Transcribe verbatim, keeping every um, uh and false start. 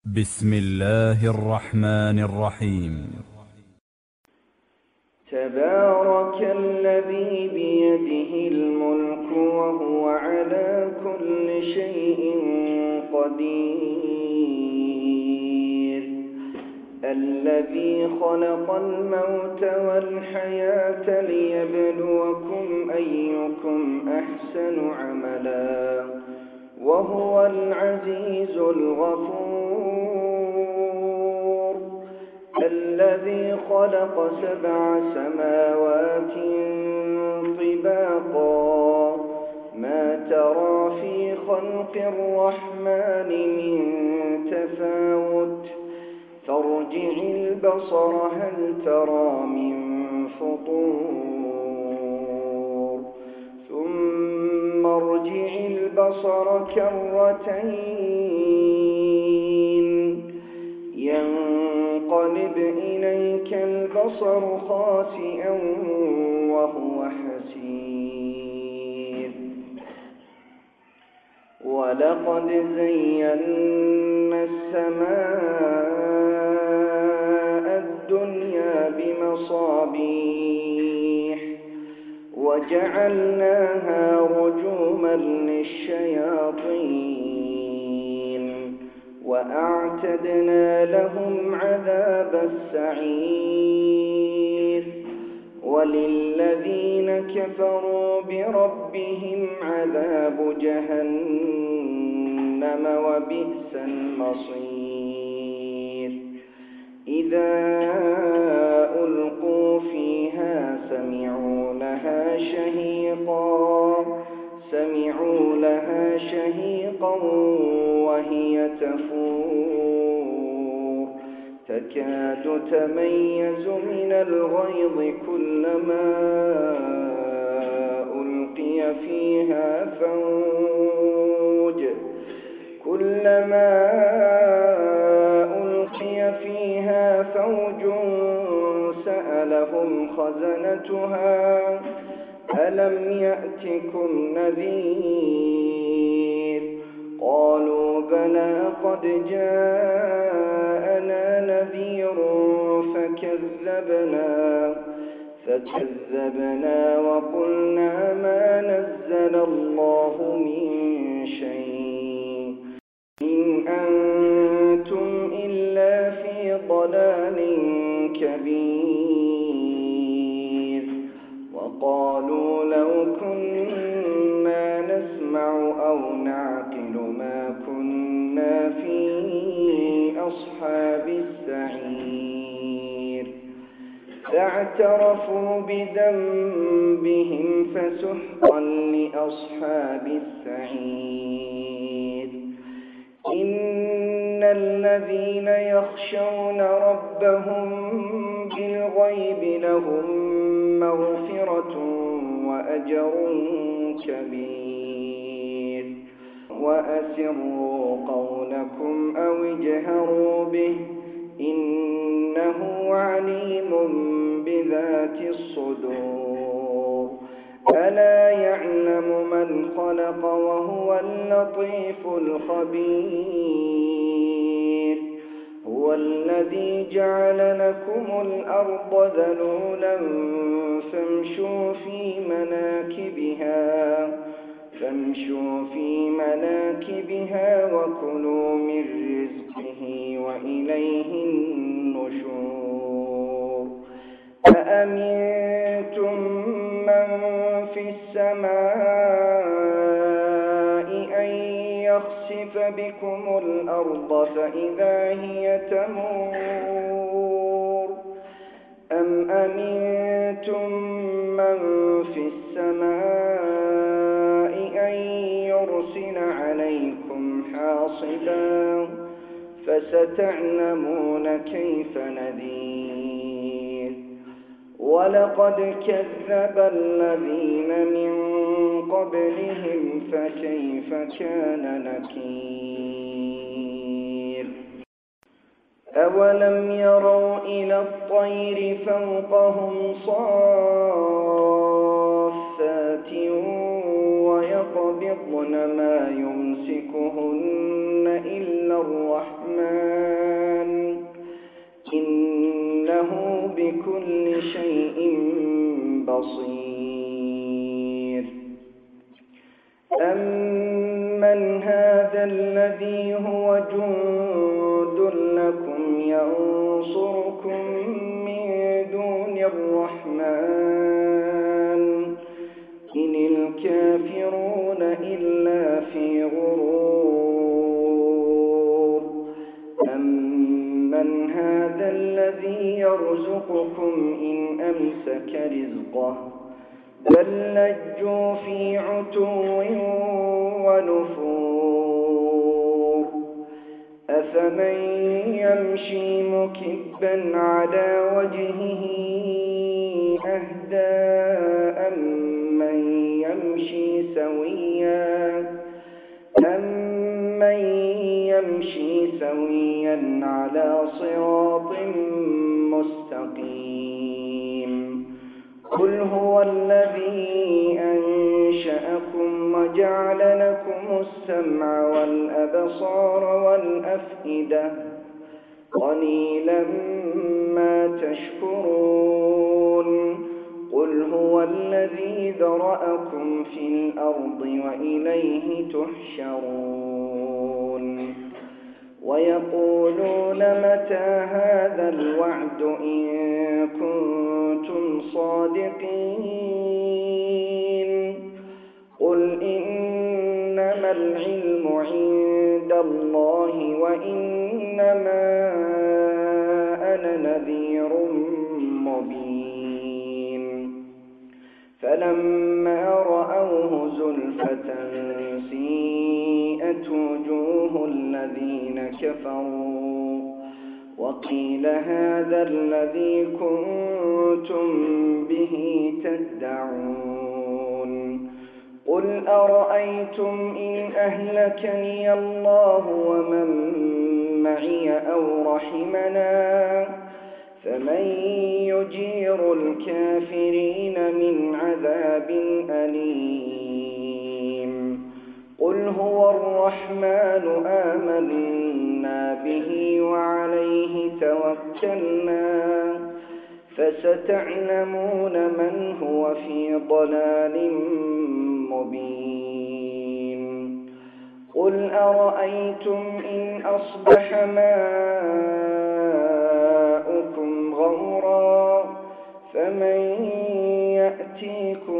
بسم الله الرحمن الرحيم. تبارك الذي بيده الملك وهو على كل شيء قدير، الذي خلق الموت والحياة ليبلوكم أيكم أحسن عملا وهو العزيز الغفور، الذي خلق سبع سماوات طباقا ما ترى في خلق الرحمن من تفاوت فارجع البصر هل ترى من فطور ثم ارجع البصر كرتين ينقلب إليك البصر خاسئا وهو حسير، ولقد زينا السماء الدنيا بمصابيح وجعلناها رجوما للشياطين وأعتدنا لهم عذاب السعير، وللذين كفروا بربهم عذاب جهنم وبئس المصير، إذا ألقوا فيها سمعوا لها شهيقا سمعوا لها شهيقا وهي تفور تكاد تميز من الغيظ كلما ألقي فيها فوج كلما ألقي فيها فوج سألهم خزنتها ألم يأتكم نذير قالوا بلى قد جاءنا نذير فكذبنا فكذبنا وقلنا ما نزل الله من شيء إن أنتم إلا في ضلال كبير، وقالوا لو كنا نسمع أو نعقل ما كنا في أصحاب السعير، فاعترفوا بذنبهم فسحقا لأصحاب السعير، إن الذين يخشون ربهم بالغيب لهم مغفرة وأجر كبير، وأسروا قولكم أو اجهروا به إنه عليم بذات الصدور، ألا يعلم من خلق وهو اللطيف الخبير، هو الذي جعل لكم الأرض ذلولا فامشوا في مناكبها فامشوا في مناكبها وكلوا من رزقه وإليه النشور، أأمنتم من في السماء أن يخسف بكم الأرض فإذا هي تمور أم أمنتم من في السماء أن يرسل عليكم حاصبا فستعلمون كيف نذير، ولقد كذب الذين من قبلهم فكيف كان نكير، أولم يروا إلى الطير فوقهم صافات ويقبضن ما يمسكهن إلا الرحمن الرحمن إنه بكل شيء بصير. أمن هذا الذي هو جند لكم ينصركم من دون الرحمن إن الكافرون إلا في غرور. أمن هذا الذي يرزقكم إن أمسك رزقه بل لجوا في عتو ونفور. أفمن يمشي مكبا على وجهه أهدى أمن يمشي سويا أمن يمشي سويا على صراط مستقيم. قل هو الذي أنشأكم وجعل لكم السمع والأبصار والأفئدة قليلا ما تشكرون. قل هو الذي ذرأكم في الأرض وإليه تحشرون. ويقولون متى هذا الوعد إن كنتم صادقين. قل إنما العلم عند الله وإنما أنا نذير مبين. فلما رأوه زلفة سيئت وجوه الذين كفروا وقيل هذا الذي كنتم به تدعون. قل أرأيتم إن أهلكني الله ومن معي أو رحمنا فمن يجير الكافرين من عذاب أليم. قل هو الرحمن آمنا به وعليه توكلنا فستعلمون من هو في ضلال مبين. قل أرأيتم إن أصبح ماؤكم غورا فمن يأتيكم